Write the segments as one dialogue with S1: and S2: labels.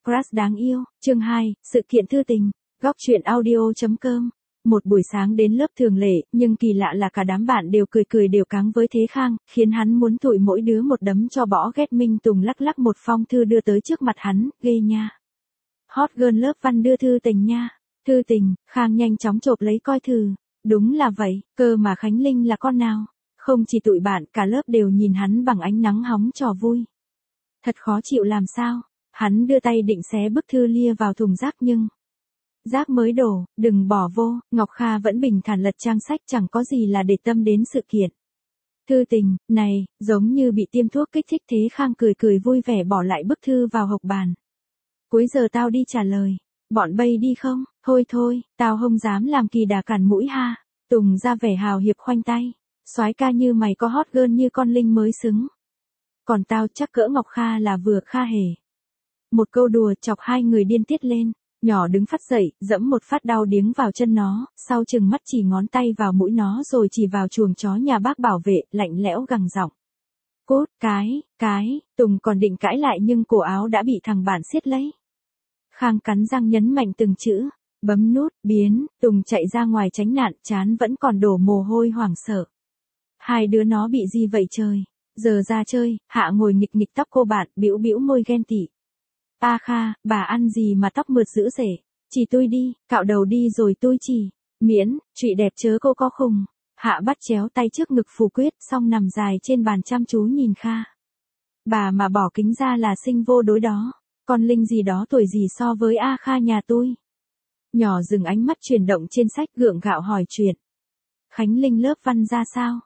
S1: crush đáng yêu, chương 2, sự kiện thư tình, góc truyện audio.com. Một buổi sáng đến lớp thường lệ, nhưng kỳ lạ là cả đám bạn đều cười đều cáng với Thế Khang, khiến hắn muốn thụi mỗi đứa một đấm cho bỏ ghét. Minh Tùng lắc lắc một phong thư đưa tới trước mặt hắn, ghê nha. Hot girl lớp văn đưa thư tình nha. Thư tình, Khang nhanh chóng chộp lấy coi thư. Đúng là vậy, cơ mà Khánh Linh là con nào? Không chỉ tụi bạn, cả lớp đều nhìn hắn bằng ánh nắng hóng trò vui. Thật khó chịu làm sao? Hắn đưa tay định xé bức thư lia vào thùng rác nhưng... Rác mới đổ, đừng bỏ vô. Ngọc Kha vẫn bình thản lật trang sách, chẳng có gì là để tâm đến sự kiện. Thư tình, này, giống như bị tiêm thuốc kích thích. Thế Khang cười vui vẻ bỏ lại bức thư vào hộc bàn. Cuối giờ tao đi trả lời. Bọn bay đi không? Thôi, tao không dám làm kỳ đà cản mũi ha. Tùng ra vẻ hào hiệp khoanh tay. Soái ca như mày có hot girl như con Linh mới xứng. Còn tao chắc cỡ Ngọc Kha là vừa Kha hề. Một câu đùa chọc hai người điên tiết lên. Nhỏ đứng phát dậy, dẫm một phát đau điếng vào chân nó, sau chừng mắt chỉ ngón tay vào mũi nó rồi chỉ vào chuồng chó nhà bác bảo vệ, lạnh lẽo gằn giọng. Cốt, cái, Tùng còn định cãi lại nhưng cổ áo đã bị thằng bạn siết lấy. Khang cắn răng nhấn mạnh từng chữ, bấm nút, biến, Tùng chạy ra ngoài tránh nạn, trán vẫn còn đổ mồ hôi hoảng sợ. Hai đứa nó bị gì vậy trời? Giờ ra chơi, Hạ ngồi nghịch tóc cô bạn, bĩu môi ghen tị. A Kha, bà ăn gì mà tóc mượt dữ rể? Chỉ tôi đi, cạo đầu đi rồi tôi chỉ. Miễn, trụy đẹp chớ cô có khùng. Hạ bắt chéo tay trước ngực phủ quyết, xong nằm dài trên bàn chăm chú nhìn Kha. Bà mà bỏ kính ra là sinh vô đối đó. Con Linh gì đó tuổi gì so với A Kha nhà tôi? Nhỏ dừng ánh mắt chuyển động trên sách gượng gạo hỏi chuyện. Khánh Linh lớp văn ra sao?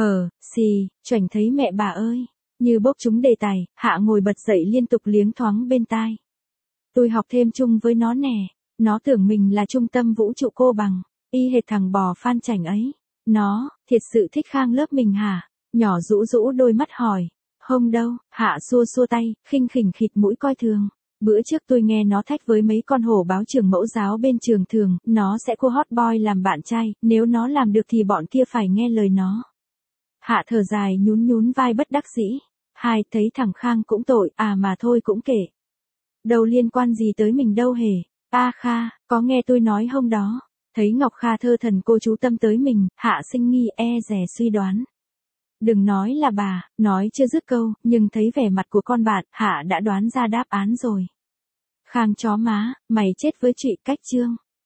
S1: Choảnh thấy mẹ bà ơi. Như bốc trúng đề tài, Hạ ngồi bật dậy liên tục liếng thoáng bên tai. Tôi học thêm chung với nó nè. Nó tưởng mình là trung tâm vũ trụ cô bằng. Y hệt thằng bò Phan Chảnh ấy. Nó, thiệt sự thích Khang lớp mình hả? Nhỏ rũ đôi mắt hỏi. Không đâu, Hạ xua tay, khinh khịt mũi coi thường. Bữa trước tôi nghe nó thách với mấy con hổ báo trường mẫu giáo bên trường thường, nó sẽ cô hot boy làm bạn trai, nếu nó làm được thì bọn kia phải nghe lời nó. Hạ thở dài nhún vai bất đắc dĩ. Hai, thấy thằng Khang cũng tội, mà thôi cũng kể. Đâu liên quan gì tới mình đâu hề. A Kha, có nghe tôi nói không đó? Thấy Ngọc Kha thơ thần cô chú tâm tới mình, Hạ sinh nghi dè suy đoán. Đừng nói là bà, nói chưa dứt câu, nhưng thấy vẻ mặt của con bạn, Hạ đã đoán ra đáp án rồi. Khang chó má, mày chết với trụy cách chương.